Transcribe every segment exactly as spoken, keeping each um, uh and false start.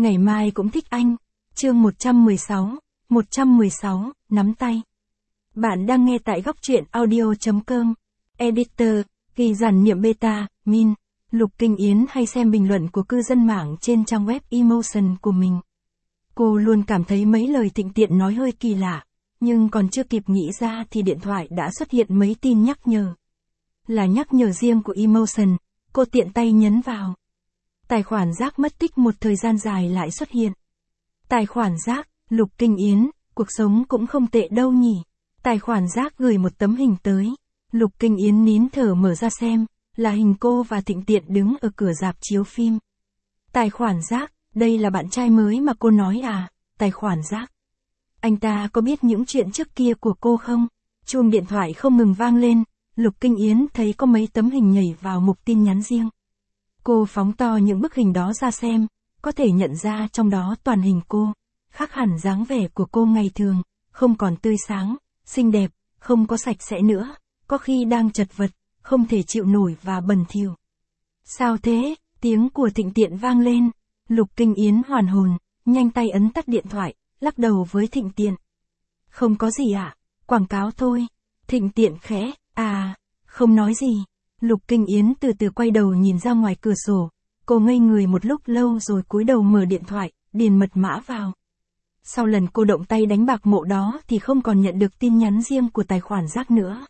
Ngày mai cũng thích anh. Chương một trăm mười sáu, một trăm mười sáu, nắm tay. Bạn đang nghe tại góc truyện audio chấm com. Editor, ghi giản niệm beta, min. Lục Kinh Yến hay xem bình luận của cư dân mạng trên trang web Emotion của mình. Cô luôn cảm thấy mấy lời Thịnh Tiện nói hơi kỳ lạ, nhưng còn chưa kịp nghĩ ra thì điện thoại đã xuất hiện mấy tin nhắc nhở. Là nhắc nhở riêng của Emotion, cô tiện tay nhấn vào. Tài khoản rác mất tích một thời gian dài lại xuất hiện. Tài khoản rác, Lục Kinh Yến, cuộc sống cũng không tệ đâu nhỉ. Tài khoản rác gửi một tấm hình tới. Lục Kinh Yến nín thở mở ra xem, là hình cô và Thịnh Tiện đứng ở cửa rạp chiếu phim. Tài khoản rác, đây là bạn trai mới mà cô nói à, tài khoản rác. Anh ta có biết những chuyện trước kia của cô không? Chuông điện thoại không ngừng vang lên, Lục Kinh Yến thấy có mấy tấm hình nhảy vào mục tin nhắn riêng. Cô phóng to những bức hình đó ra xem, có thể nhận ra trong đó toàn hình cô, khác hẳn dáng vẻ của cô ngày thường, không còn tươi sáng, xinh đẹp, không có sạch sẽ nữa, có khi đang chật vật, không thể chịu nổi và bẩn thỉu. Sao thế? Tiếng của Thịnh Tiện vang lên, Lục Kinh Yến hoàn hồn, nhanh tay ấn tắt điện thoại, lắc đầu với Thịnh Tiện. Không có gì ạ, à? Quảng cáo thôi. Thịnh Tiện khẽ, à, không nói gì. Lục Kinh Yến từ từ quay đầu nhìn ra ngoài cửa sổ, cô ngây người một lúc lâu rồi cúi đầu mở điện thoại, điền mật mã vào. Sau lần cô động tay đánh bạc mộ đó thì không còn nhận được tin nhắn riêng của tài khoản rác nữa.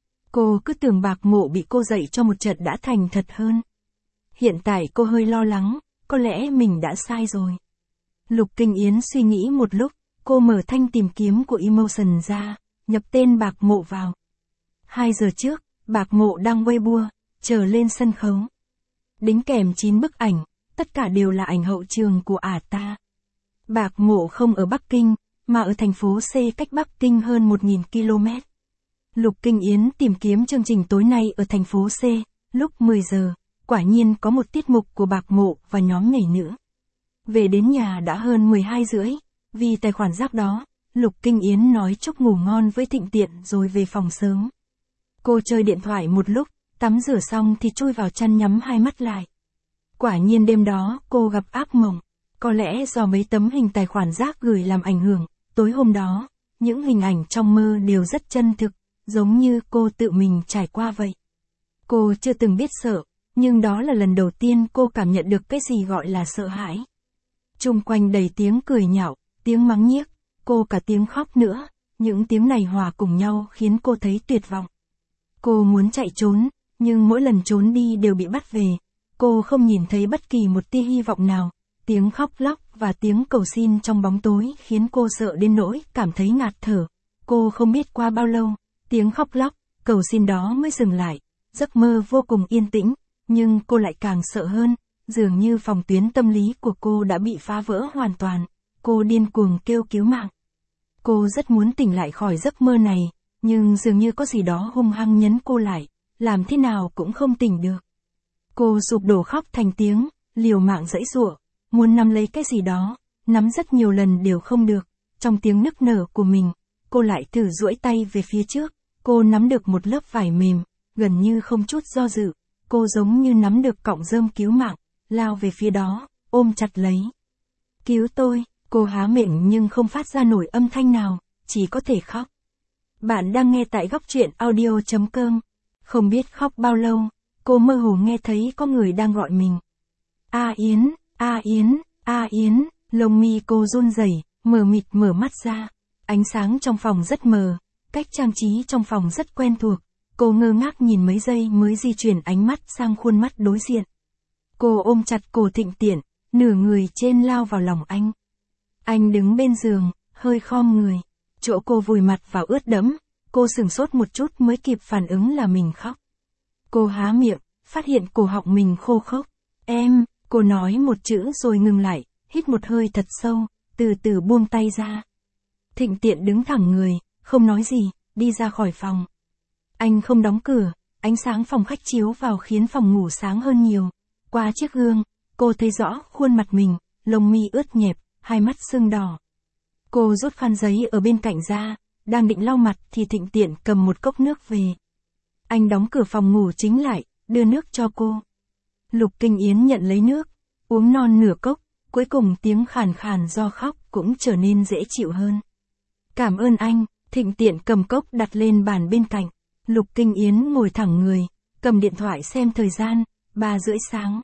Cô cứ tưởng bạc mộ bị cô dạy cho một trận đã thành thật hơn. Hiện tại cô hơi lo lắng, có lẽ mình đã sai rồi. Lục Kinh Yến suy nghĩ một lúc, cô mở thanh tìm kiếm của Emotion ra, nhập tên bạc mộ vào. Hai giờ trước, bạc mộ đang Weibo, chờ lên sân khấu. Đính kèm chín bức ảnh, tất cả đều là ảnh hậu trường của ả ta. Bạc mộ không ở Bắc Kinh, mà ở thành phố C cách Bắc Kinh hơn một nghìn ki lô mét. Lục Kinh Yến tìm kiếm chương trình tối nay ở thành phố C, lúc mười giờ, quả nhiên có một tiết mục của bạc mộ và nhóm nhảy nữ. Về đến nhà đã hơn mười hai rưỡi, vì tài khoản rác đó, Lục Kinh Yến nói chúc ngủ ngon với Thịnh Tiện rồi về phòng sớm. Cô chơi điện thoại một lúc, tắm rửa xong thì chui vào chăn nhắm hai mắt lại. Quả nhiên đêm đó cô gặp ác mộng, có lẽ do mấy tấm hình tài khoản rác gửi làm ảnh hưởng, tối hôm đó, những hình ảnh trong mơ đều rất chân thực, giống như cô tự mình trải qua vậy. Cô chưa từng biết sợ, nhưng đó là lần đầu tiên cô cảm nhận được cái gì gọi là sợ hãi. Chung quanh đầy tiếng cười nhạo, tiếng mắng nhiếc, cô cả tiếng khóc nữa, những tiếng này hòa cùng nhau khiến cô thấy tuyệt vọng. Cô muốn chạy trốn, nhưng mỗi lần trốn đi đều bị bắt về. Cô không nhìn thấy bất kỳ một tia hy vọng nào. Tiếng khóc lóc và tiếng cầu xin trong bóng tối khiến cô sợ đến nỗi cảm thấy ngạt thở. Cô không biết qua bao lâu, tiếng khóc lóc, cầu xin đó mới dừng lại. Giấc mơ vô cùng yên tĩnh, nhưng cô lại càng sợ hơn. Dường như phòng tuyến tâm lý của cô đã bị phá vỡ hoàn toàn. Cô điên cuồng kêu cứu mạng. Cô rất muốn tỉnh lại khỏi giấc mơ này, nhưng dường như có gì đó hung hăng nhấn cô lại, làm thế nào cũng không tỉnh được. Cô sụp đổ khóc thành tiếng, liều mạng giãy giụa, muốn nắm lấy cái gì đó, nắm rất nhiều lần đều không được. Trong tiếng nức nở của mình, cô lại thử duỗi tay về phía trước, cô nắm được một lớp vải mềm, gần như không chút do dự, cô giống như nắm được cọng rơm cứu mạng, lao về phía đó, ôm chặt lấy. Cứu tôi, cô há miệng nhưng không phát ra nổi âm thanh nào, chỉ có thể khóc. Bạn đang nghe tại góc truyện audio chấm com. Không biết khóc bao lâu, cô mơ hồ nghe thấy có người đang gọi mình. A Yến, A Yến, A Yến, lông mi cô run rẩy, mờ mịt mở mắt ra. Ánh sáng trong phòng rất mờ, cách trang trí trong phòng rất quen thuộc. Cô ngơ ngác nhìn mấy giây mới di chuyển ánh mắt sang khuôn mắt đối diện. Cô ôm chặt cổ Thịnh Tiện, nửa người trên lao vào lòng anh. Anh đứng bên giường, hơi khom người. Chỗ cô vùi mặt vào ướt đẫm, cô sửng sốt một chút mới kịp phản ứng là mình khóc. Cô há miệng, phát hiện cổ họng mình khô khốc. Em, cô nói một chữ rồi ngừng lại, hít một hơi thật sâu, từ từ buông tay ra. Thịnh Tiện đứng thẳng người, không nói gì, đi ra khỏi phòng. Anh không đóng cửa, ánh sáng phòng khách chiếu vào khiến phòng ngủ sáng hơn nhiều. Qua chiếc gương, cô thấy rõ khuôn mặt mình, lông mi ướt nhẹp, hai mắt sưng đỏ. Cô rút khăn giấy ở bên cạnh ra, đang định lau mặt thì Thịnh Tiện cầm một cốc nước về. Anh đóng cửa phòng ngủ chính lại, đưa nước cho cô. Lục Kinh Yến nhận lấy nước, uống non nửa cốc, Cuối cùng tiếng khàn khàn do khóc cũng trở nên dễ chịu hơn. Cảm ơn anh, Thịnh Tiện cầm cốc đặt lên bàn bên cạnh. Lục Kinh Yến ngồi thẳng người, cầm điện thoại xem thời gian, ba rưỡi sáng.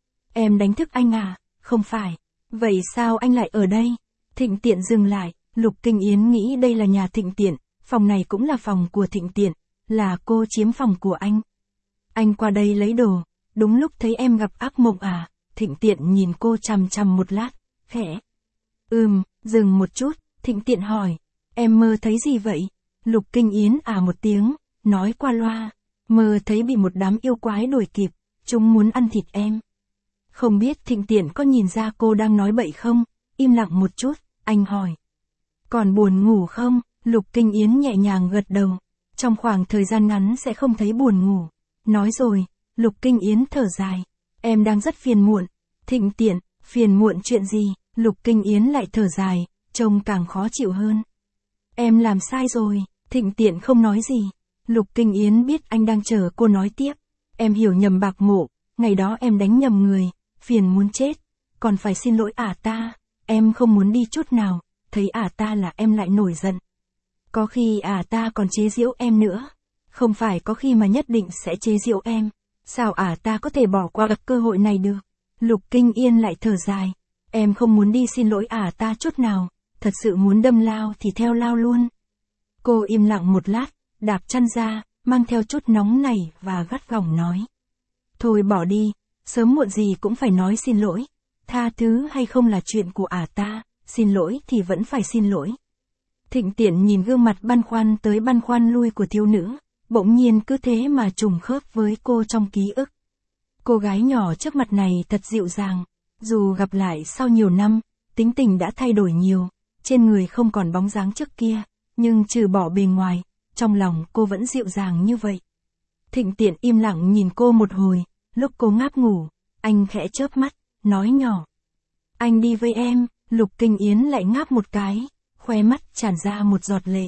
Em đánh thức anh à? Không phải. Vậy sao anh lại ở đây? Thịnh Tiện dừng lại, Lục Kinh Yến nghĩ đây là nhà Thịnh Tiện, phòng này cũng là phòng của Thịnh Tiện, là cô chiếm phòng của anh. Anh qua đây lấy đồ, đúng lúc thấy em gặp ác mộng à? Thịnh Tiện nhìn cô chằm chằm một lát, khẽ. Ừm, dừng một chút, Thịnh Tiện hỏi, em mơ thấy gì vậy? Lục Kinh Yến à một tiếng, nói qua loa, mơ thấy bị một đám yêu quái đuổi kịp, chúng muốn ăn thịt em. Không biết Thịnh Tiện có nhìn ra cô đang nói bậy không? Im lặng một chút, anh hỏi. Còn buồn ngủ không? Lục Kinh Yến nhẹ nhàng gật đầu. Trong khoảng thời gian ngắn sẽ không thấy buồn ngủ. Nói rồi, Lục Kinh Yến thở dài. Em đang rất phiền muộn. Thịnh Tiện, phiền muộn chuyện gì? Lục Kinh Yến lại thở dài, trông càng khó chịu hơn. Em làm sai rồi. Thịnh Tiện không nói gì. Lục Kinh Yến biết anh đang chờ cô nói tiếp. Em hiểu nhầm Bạc Mộ, ngày đó em đánh nhầm người, phiền muốn chết. Còn phải xin lỗi ả ta. Em không muốn đi chút nào, thấy ả ta là em lại nổi giận. Có khi ả ta còn chế giễu em nữa. Không phải có khi mà nhất định sẽ chế giễu em. Sao ả ta có thể bỏ qua cơ hội này được? Lục Kinh Yên lại thở dài. Em không muốn đi xin lỗi ả ta chút nào. Thật sự muốn đâm lao thì theo lao luôn. Cô im lặng một lát, đạp chân ra, mang theo chút nóng nảy và gắt gỏng nói. Thôi bỏ đi, sớm muộn gì cũng phải nói xin lỗi. Tha thứ hay không là chuyện của ả ta, xin lỗi thì vẫn phải xin lỗi. Thịnh Tiện nhìn gương mặt băn khoăn tới băn khoăn lui của thiếu nữ, bỗng nhiên cứ thế mà trùng khớp với cô trong ký ức. Cô gái nhỏ trước mặt này thật dịu dàng, dù gặp lại sau nhiều năm, tính tình đã thay đổi nhiều, trên người không còn bóng dáng trước kia, nhưng trừ bỏ bề ngoài, trong lòng cô vẫn dịu dàng như vậy. Thịnh Tiện im lặng nhìn cô một hồi, lúc cô ngáp ngủ, anh khẽ chớp mắt, nói nhỏ. Anh đi với em. Lục Kinh Yến lại ngáp một cái, khóe mắt tràn ra một giọt lệ.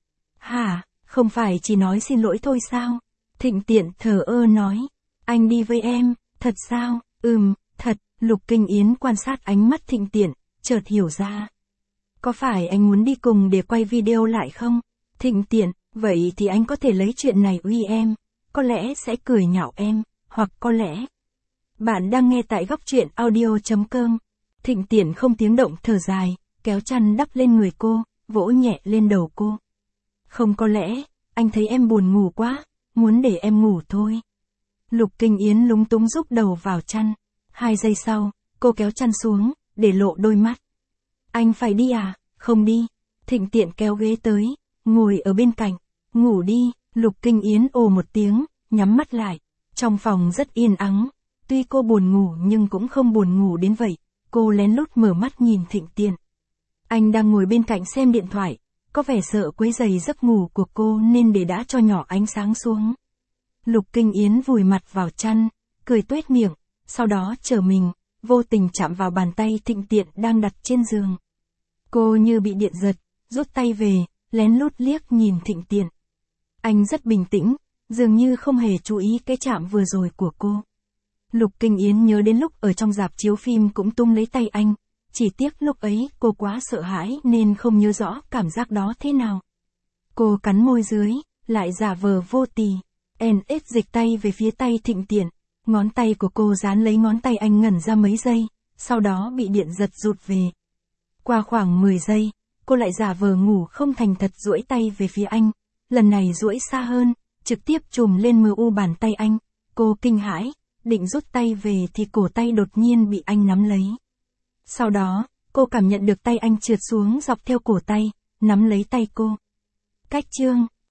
Hả, không phải chỉ nói xin lỗi thôi sao? Thịnh Tiện thờ ơ nói. Anh đi với em, thật sao? Ừm, thật. Lục Kinh Yến quan sát ánh mắt Thịnh Tiện, chợt hiểu ra. Có phải anh muốn đi cùng để quay video lại không? Thịnh Tiện, vậy thì anh có thể lấy chuyện này uy em, có lẽ sẽ cười nhạo em, hoặc có lẽ... Bạn đang nghe tại góc truyện audio chấm com. Thịnh Tiện không tiếng động thở dài, kéo chăn đắp lên người cô, vỗ nhẹ lên đầu cô. Không có lẽ, anh thấy em buồn ngủ quá, muốn để em ngủ thôi. Lục Kinh Yến lúng túng rúc đầu vào chăn. Hai giây sau, cô kéo chăn xuống, để lộ đôi mắt. Anh phải đi à? Không đi. Thịnh Tiện kéo ghế tới, ngồi ở bên cạnh. Ngủ đi. Lục Kinh Yến ồ một tiếng, nhắm mắt lại. Trong phòng rất yên ắng. Tuy cô buồn ngủ nhưng cũng không buồn ngủ đến vậy. Cô lén lút mở mắt nhìn Thịnh Tiện. Anh đang ngồi bên cạnh xem điện thoại, có vẻ sợ quấy rầy giấc ngủ của cô nên để đã cho nhỏ ánh sáng xuống. Lục Kinh Yến vùi mặt vào chăn, cười tuét miệng, sau đó trở mình, vô tình chạm vào bàn tay Thịnh Tiện đang đặt trên giường. Cô như bị điện giật, rút tay về, lén lút liếc nhìn Thịnh Tiện. Anh rất bình tĩnh, dường như không hề chú ý cái chạm vừa rồi của cô. Lục Kinh Yến nhớ đến lúc ở trong rạp chiếu phim cũng tung lấy tay anh, chỉ tiếc lúc ấy cô quá sợ hãi nên không nhớ rõ cảm giác đó thế nào. Cô cắn môi dưới, lại giả vờ vô tì, en ết dịch tay về phía tay Thịnh Tiện, ngón tay của cô dán lấy ngón tay anh ngẩn ra mấy giây, sau đó bị điện giật rụt về. Qua khoảng mười giây, cô lại giả vờ ngủ không thành thật duỗi tay về phía anh, lần này duỗi xa hơn, trực tiếp chùm lên mờ u bàn tay anh. Cô kinh hãi, định rút tay về thì cổ tay đột nhiên bị anh nắm lấy. Sau đó, cô cảm nhận được tay anh trượt xuống dọc theo cổ tay, nắm lấy tay cô. Cách chương